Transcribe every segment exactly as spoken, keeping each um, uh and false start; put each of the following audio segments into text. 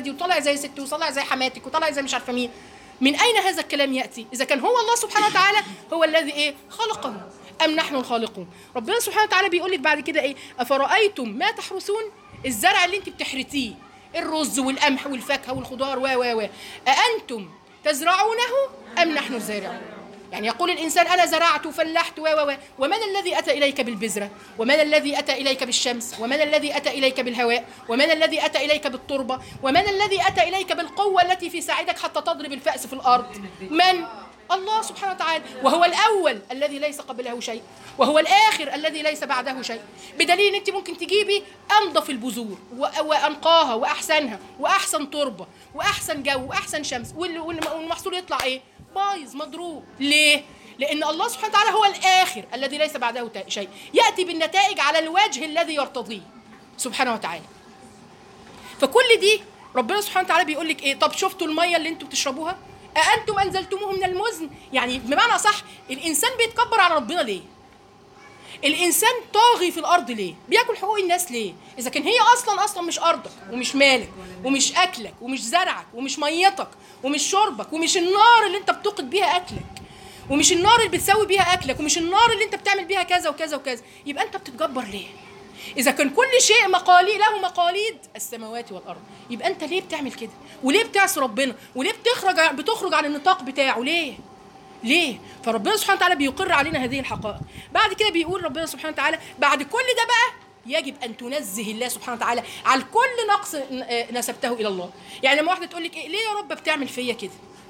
دي وطالع زي ستي وطالع زي حماتك وطالع زي مش عارفه مين. من اين هذا الكلام ياتي اذا كان هو الله سبحانه وتعالى هو الذي ايه خلقه ام نحن الخالقون؟ ربنا سبحانه وتعالى بيقول لك بعد كده ايه؟ افرايتم ما تحرثون، الزرع اللي انت بتحرثيه، الرز والقمح والفاكهه والخضار و و و اانتم تزرعونه ام نحن الزارعون؟ يعني يقول الإنسان أنا زرعت وفلحت و و و ومن الذي أتى إليك بالبذرة؟ ومن الذي أتى إليك بالشمس؟ ومن الذي أتى إليك بالهواء؟ ومن الذي أتى إليك بالتربة؟ ومن الذي أتى إليك بالقوة التي في ساعدك حتى تضرب الفأس في الأرض؟ من؟ الله سبحانه وتعالى، وهو الأول الذي ليس قبله شيء، وهو الآخر الذي ليس بعده شيء، بدليل أن أنت ممكن تجيبي أنظف البذور وأنقاها وأحسنها وأحسن تربة وأحسن جو وأحسن شمس، والمحصول يطلع إيه؟ بايظ مضروب. ليه؟ لأن الله سبحانه وتعالى هو الآخر الذي ليس بعده شيء، يأتي بالنتائج على الوجه الذي يرتضيه سبحانه وتعالى. فكل دي ربنا سبحانه وتعالى بيقول لك إيه؟ طب شفتوا المية اللي أنتم بتشربوها؟ أأنتم أنزلتموه من المزن؟ يعني بمعنى صح الإنسان بيتكبر على ربنا ليه؟ الإنسان طاغي في الأرض ليه؟ بياكل حقوق الناس ليه؟ إذا كان هي أصلاً أصلاً مش أرضك ومش مالك ومش أكلك ومش زرعك ومش ميتك ومش شربك ومش النار اللي أنت بتوقد بيها أكلك ومش النار اللي بتسوي بيها أكلك ومش النار اللي أنت بتعمل بيها كذا وكذا وكذا، يبقى أنت بتتجبر ليه؟ إذا كان كل شيء مقاليد له مقاليد السماوات والأرض، يبقى أنت ليه بتعمل كده؟ وليه بتعصي ربنا؟ وليه بتخرج بتخرج عن النطاق بتاعه؟ ليه؟ ليه؟ فربنا سبحانه وتعالى بيقر علينا هذه الحقائق. بعد كده بيقول ربنا سبحانه وتعالى بعد كل ده بقى يجب أن تنزه الله سبحانه وتعالى على كل نقص نسبته إلى الله. يعني لما واحدة تقول لك إيه؟ ليه يا رب بتعمل فيا كده؟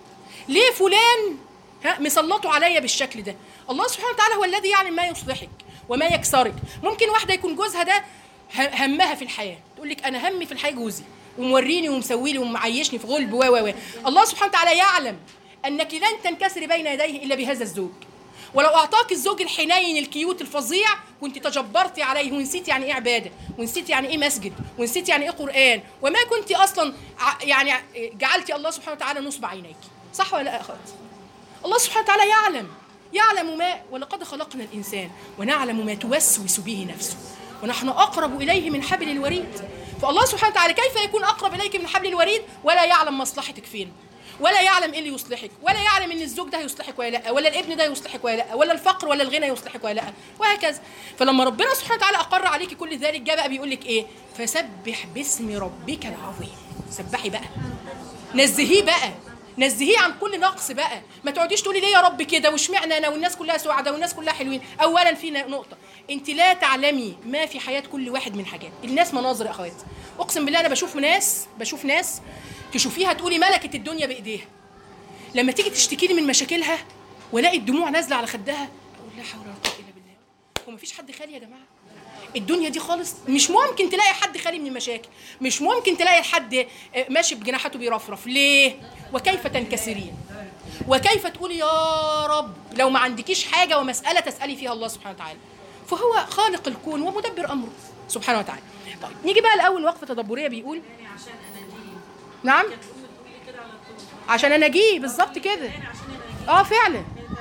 ليه فلان ها مسلطوا عليا بالشكل ده؟ الله سبحانه وتعالى هو الذي يعلم ما يصلحك وما يكسرك. ممكن واحدة يكون جوزها ده همها في الحياة، تقول لك أنا همي في الحياة جوزي وموريني ومسويلي ومعيشني في غلب و و و الله سبحانه وتعالى يعلم أنك لن تنكسري بين يديه إلا بهذا الزوج، ولو أعطاك الزوج الحنين الكيوت الفظيع كنت تجبرتي عليه ونسيت يعني إيه عبادة، ونسيت يعني إيه مسجد، ونسيت يعني إيه قرآن، وما كنت أصلا يعني جعلتي الله سبحانه وتعالى نصب عينيك. صح ولا لا أخوات؟ الله سبحانه وتعالى يعلم يعلم ما ولقد خلقنا الإنسان ونعلم ما توسوس به نفسه ونحن أقرب إليه من حبل الوريد. فالله سبحانه وتعالى كيف يكون أقرب إليك من حبل الوريد ولا يعلم مصلحتك فين، ولا يعلم ايه اللي يصلحك، ولا يعلم ان الزوج ده يصلحك ولا لا، ولا الابن ده يصلحك ولا لا، ولا الفقر ولا الغنى يصلحك ولا لا، وهكذا. فلما ربنا سبحانه وتعالى اقر عليك كل ذلك جاء بقى بيقول لك ايه؟ فسبح باسم ربك العظيم. سبحي بقى، نزهيه بقى، نزهيه عن كل نقص بقى. ما تقعديش تقولي ليه يا رب كده واشمعنى انا والناس كلها سعداء والناس كلها حلوين. اولا في نقطه، انت لا تعلمي ما في حياه كل واحد من حاجات. الناس مناظر يا اخوات، اقسم بالله انا بشوف ناس بشوف ناس تشوفيها تقولي ملكت الدنيا بايديها، لما تيجي تشتكي لي من مشاكلها والاقي الدموع نازله على خدها اقول لا حول ولا قوه الا بالله. هو مفيش حد خالي يا جماعه؟ الدنيا دي خالص مش ممكن تلاقي حد خالي من المشاكل، مش ممكن تلاقي حد ماشي بجناحاته بيرفرف. ليه؟ وكيف تنكسرين؟ وكيف تقولي يا رب لو ما عندكيش حاجه ومساله تسالي فيها الله سبحانه وتعالى؟ فهو خالق الكون ومدبر امره سبحانه وتعالى. طيب نيجي بقى الاول وقفه تدبريه بيقول نعم عشان انا اجي بالظبط كده. اه فعلا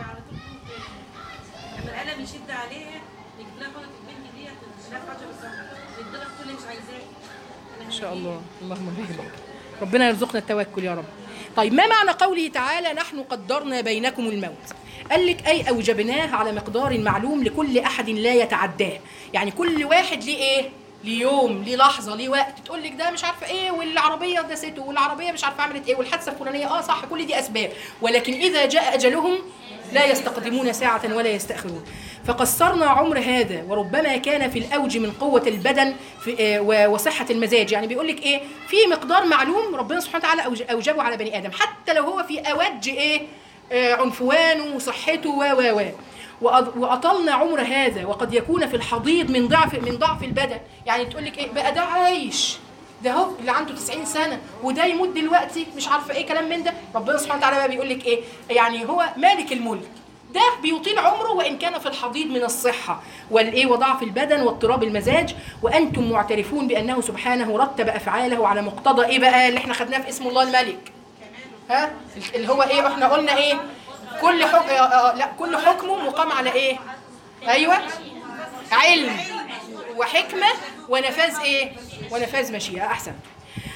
لما القلم يشد عليها يجيب لها خلط البنت ديت مش عارفه حاجه بالظبط يديلها كل اللي مش عايزاه ان شاء الله. اللهم بارك، ربنا يرزقنا التوكل يا رب. طيب ما معنى قوله تعالى نحن قدرنا بينكم الموت؟ قال لك اي اوجبناه على مقدار معلوم لكل احد لا يتعداه. يعني كل واحد ليه ايه؟ ليه يوم، ليه لحظه، ليه وقت. تقول لك ده مش عارفه ايه والعربيه دسته والعربيه مش عارفه عملت ايه والحادثه الفلانيه. اه صح، كل دي اسباب، ولكن اذا جاء اجلهم لا يستقدمون ساعه ولا يستاخرون. فقصرنا عمر هذا وربما كان في الاوج من قوه البدن في آه وصحه المزاج. يعني بيقول لك ايه؟ في مقدار معلوم ربنا سبحانه وتعالى اوجبه على بني ادم، حتى لو هو في اوج ايه؟ آه عنفوانه وصحته و و و وأطلنا عمر هذا وقد يكون في الحضيض من ضعف من ضعف البدن. يعني تقول لك ايه بقى ده عايش ده هو اللي عنده تسعين سنه وده يموت دلوقتي مش عارفه ايه كلام من ده. ربنا سبحانه وتعالى بقى بيقول لك ايه؟ يعني هو مالك الملك، ده بيطيل عمره وان كان في الحضيض من الصحه والايه وضعف البدن واضطراب المزاج، وانتم معترفون بانه سبحانه رتب افعاله على مقتضى ايه بقى اللي احنا خدناه في اسم الله الملك. ها اللي هو ايه؟ احنا قلنا ايه؟ كل حكم لا كل حكمه مقام على ايه؟ ايوه علم وحكمه ونفاذ ايه؟ ونفاذ مشيئه. احسن.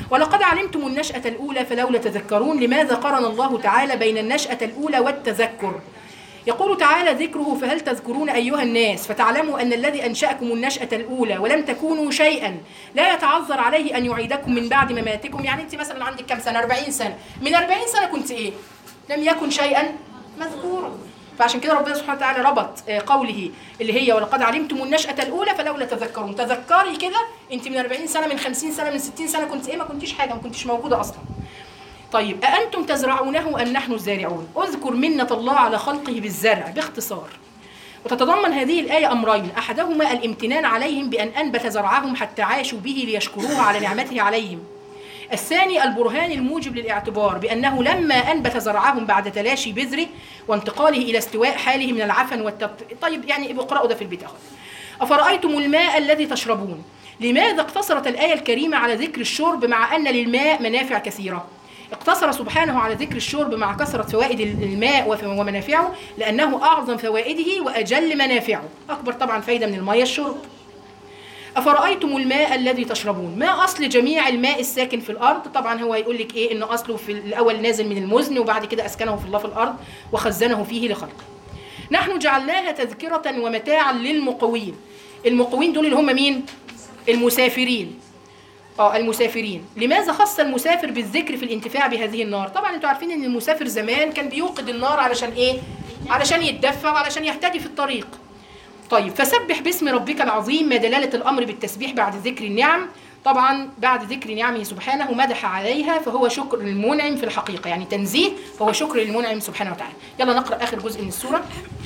ولقد علمتم النشأة الأولى فلولا تذكرون. لماذا قرن الله تعالى بين النشأة الأولى والتذكر؟ يقول تعالى ذكره فهل تذكرون أيها الناس فتعلموا أن الذي أنشأكم النشأة الأولى ولم تكونوا شيئا لا يتعذر عليه أن يعيدكم من بعد مماتكم. يعني أنت مثلا عندك كم سنة؟ أربعين سنة. من أربعين سنة كنت إيه؟ لم يكن شيئا مذكورا. فعشان كده ربنا سبحانه وتعالى ربط قوله اللي هي ولقد علمتم النشأة الأولى فلولا تذكرون. تذكري كده أنت من أربعين سنة، من خمسين سنة، من ستين سنة كنت إيه؟ ما كنتيش حاجة، ما كنتيش موجودة أصلا. طيب أأنتم تزرعونه أم نحن الزارعون؟ اذكر منة الله على خلقه بالزرع باختصار. وتتضمن هذه الآية أمرين، أحدهما الامتنان عليهم بأن أنبت زرعهم حتى عاشوا به ليشكروه على نعمته عليهم. الثاني البرهان الموجب للاعتبار بأنه لما أنبت زرعهم بعد تلاشي بذره وانتقاله إلى استواء حاله من العفن والتبط. طيب يعني اقرأوا ده في البيت أخذ. أفرأيتم الماء الذي تشربون؟ لماذا اقتصرت الآية الكريمة على ذكر الشرب مع أن للماء منافع كثيرة؟ اقتصر سبحانه على ذكر الشرب مع كثرة فوائد الماء ومنافعه لأنه أعظم فوائده وأجل منافعه. أكبر طبعا فايدة من الماء الشرب. أفرأيتم الماء الذي تشربون؟ ما أصل جميع الماء الساكن في الأرض؟ طبعا هو يقول لك إيه؟ إن أصله في الأول نازل من المزن وبعد كده أسكنه في الله في الأرض وخزنه فيه لخلقه. نحن جعلناها تذكرة ومتاعا للمقوين. المقوين دول اللي هم مين؟ المسافرين. اه المسافرين. لماذا خص المسافر بالذكر في الانتفاع بهذه النار؟ طبعا انتوا عارفين ان المسافر زمان كان بيوقد النار علشان ايه؟ علشان يتدفى وعلشان يهتدي في الطريق. طيب فسبح باسم ربك العظيم. ما دلالة الامر بالتسبيح بعد ذكر النعم؟ طبعا بعد ذكر نعمه سبحانه مدح عليها فهو شكر للمنعم في الحقيقة، يعني تنزيه فهو شكر للمنعم سبحانه وتعالى. يلا نقرأ آخر جزء من السورة.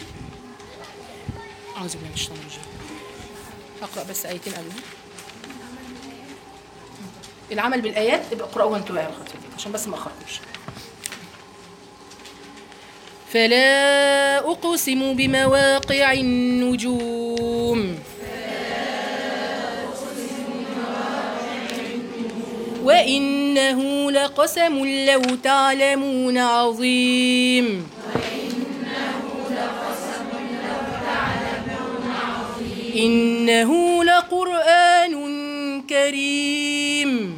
أعوذ بالله من الشيطان الرجيم. هقرأ بس آيتين قبلها. العمل بالآيات ابقى اقرأوها انتوا بقى عشان بس ما أخركوش. فلا أقسم بمواقع النجوم وإنه لقسم لو تعلمون عظيم إنه لقرآن كريم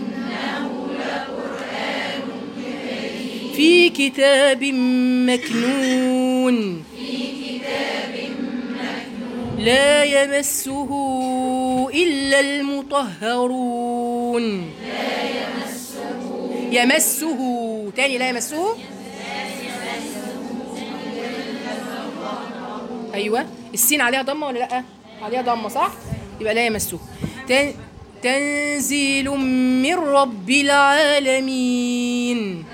في كتاب مكنون لا يمسه إلا المطهرون. يمسه تاني لا يمسه. أيوة السين عليها ضمة ولا لأ؟ عليها ضمة صح؟ يبقى لا يمسه. تن... تنزيل من رب العالمين.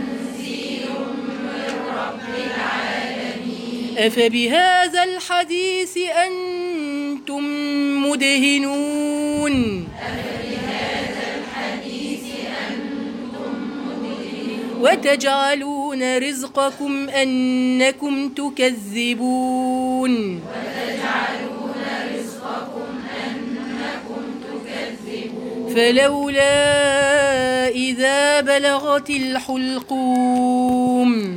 أفبهذا الحديث أنتم مدهنون وتجعلون رزقكم أنكم تكذبون فلولا إذا بلغت الحلقوم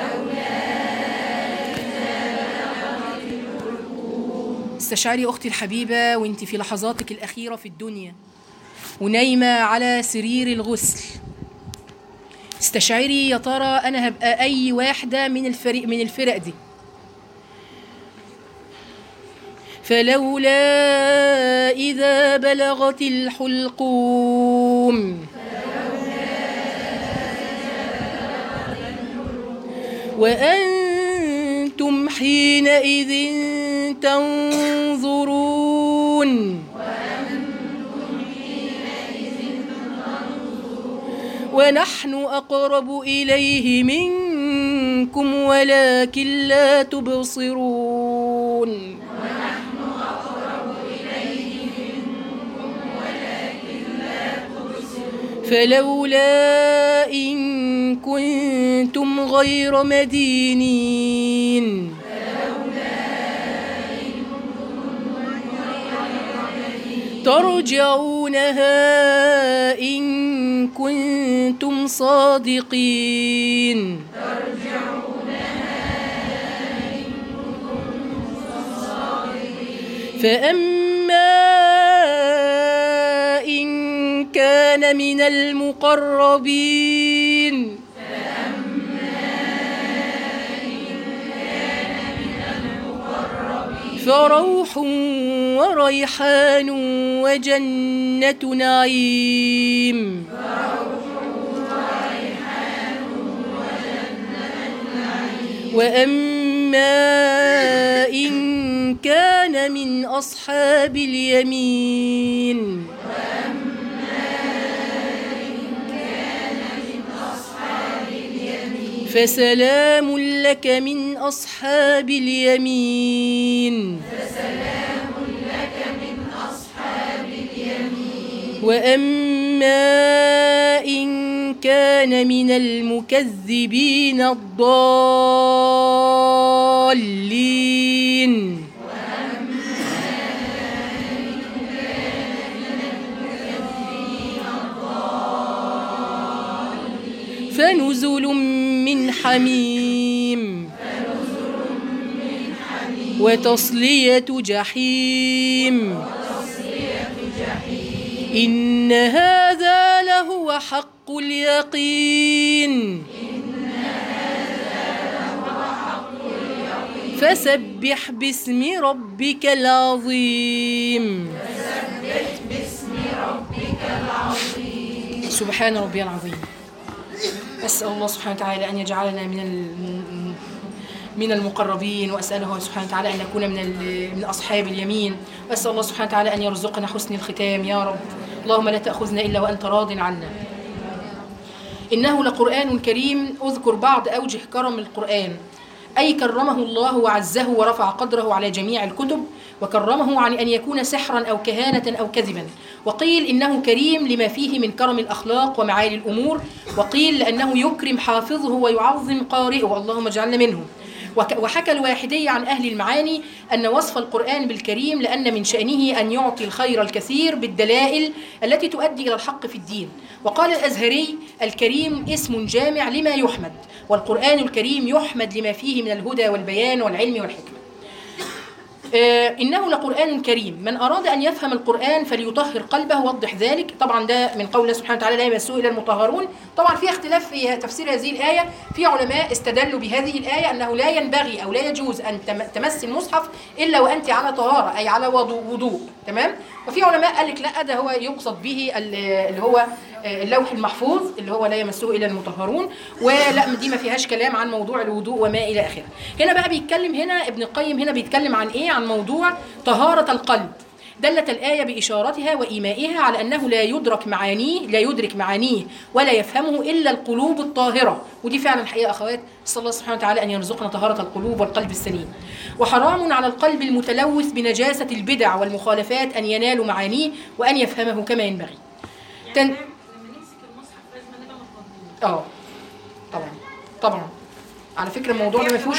استشعري أختي الحبيبة وانت في لحظاتك الأخيرة في الدنيا ونايمة على سرير الغسل. استشعري يا ترى أنا هبقى أي واحدة من الفريق من الفرق دي. فلولا إذا بلغت الحلقوم وأنتم حينئذ تنظرون ونحن أقرب إليه منكم ولكن لا تبصرون فلولا إن كنتم غير مدينين ترجعونها إن كنتم صادقين فأما إن كان كان من المقربين فروح وريحان وجنة نعيم وأما إن كان من أصحاب اليمين فسلام لك من أصحاب اليمين وأما إن كان من المكذبين الضالين فنزل من حميم وتصلية جحيم إن هذا لهو حق اليقين فسبح باسم ربك العظيم سبحان ربي العظيم. أسأل الله سبحانه وتعالى أن يجعلنا من من المقربين، وأسأله سبحانه وتعالى أن نكون من من أصحاب اليمين، وأسأل الله سبحانه وتعالى أن يرزقنا حسن الختام يا رب. اللهم لا تأخذنا إلا وأنت راض عنا. إنه لقرآن كريم. أذكر بعض أوجه كرم القرآن، أي كرمه الله وعزه ورفع قدره على جميع الكتب، وكرمه عن أن يكون سحرا أو كهانة أو كذبا. وقيل إنه كريم لما فيه من كرم الأخلاق ومعالي الأمور، وقيل لأنه يكرم حافظه ويعظم قارئه، اللهم اجعلنا منهم. وحكى الواحدي عن أهل المعاني أن وصف القرآن بالكريم لأن من شأنه أن يعطي الخير الكثير بالدلائل التي تؤدي إلى الحق في الدين. وقال الأزهري: الكريم اسم جامع لما يحمد، والقرآن الكريم يحمد لما فيه من الهدى والبيان والعلم والحكمة. آه إنه لقرآن كريم. من أراد أن يفهم القرآن فليطهر قلبه، وضح ذلك. طبعا ده من قول الله سبحانه وتعالى: لا يمسه إلا المطهرون. طبعا في اختلاف في تفسير هذه الآية، في علماء استدلوا بهذه الآية أنه لا ينبغي أو لا يجوز أن تمس المصحف إلا وأنت على طهارة، أي على وضوء. تمام. وفي علماء قال لك لا، ده هو يقصد به اللي هو اللوح المحفوظ اللي هو لا يمسه إلا المطهرون، ولا دي ما فيهاش كلام عن موضوع الوضوء وما إلى آخره. هنا بقى بيتكلم هنا ابن القيم هنا بيتكلم عن إيه؟ عن موضوع طهارة القلب. دلت الآية بإشارتها وإيمائها على أنه لا يدرك معانيه لا يدرك معانيه ولا يفهمه إلا القلوب الطاهرة، ودي فعلا الحقيقة أخوات. صلى الله سبحانه وتعالى أن يرزقنا طهارة القلوب والقلب السليم. وحرام على القلب المتلوث بنجاسة البدع والمخالفات أن ينال معانيه وأن يفهمه كما ينبغي. تن... لما نمسك المصحف لازم نبقى متوضئين. اه طبعا طبعا على فكرة الموضوع ده ما فيهوش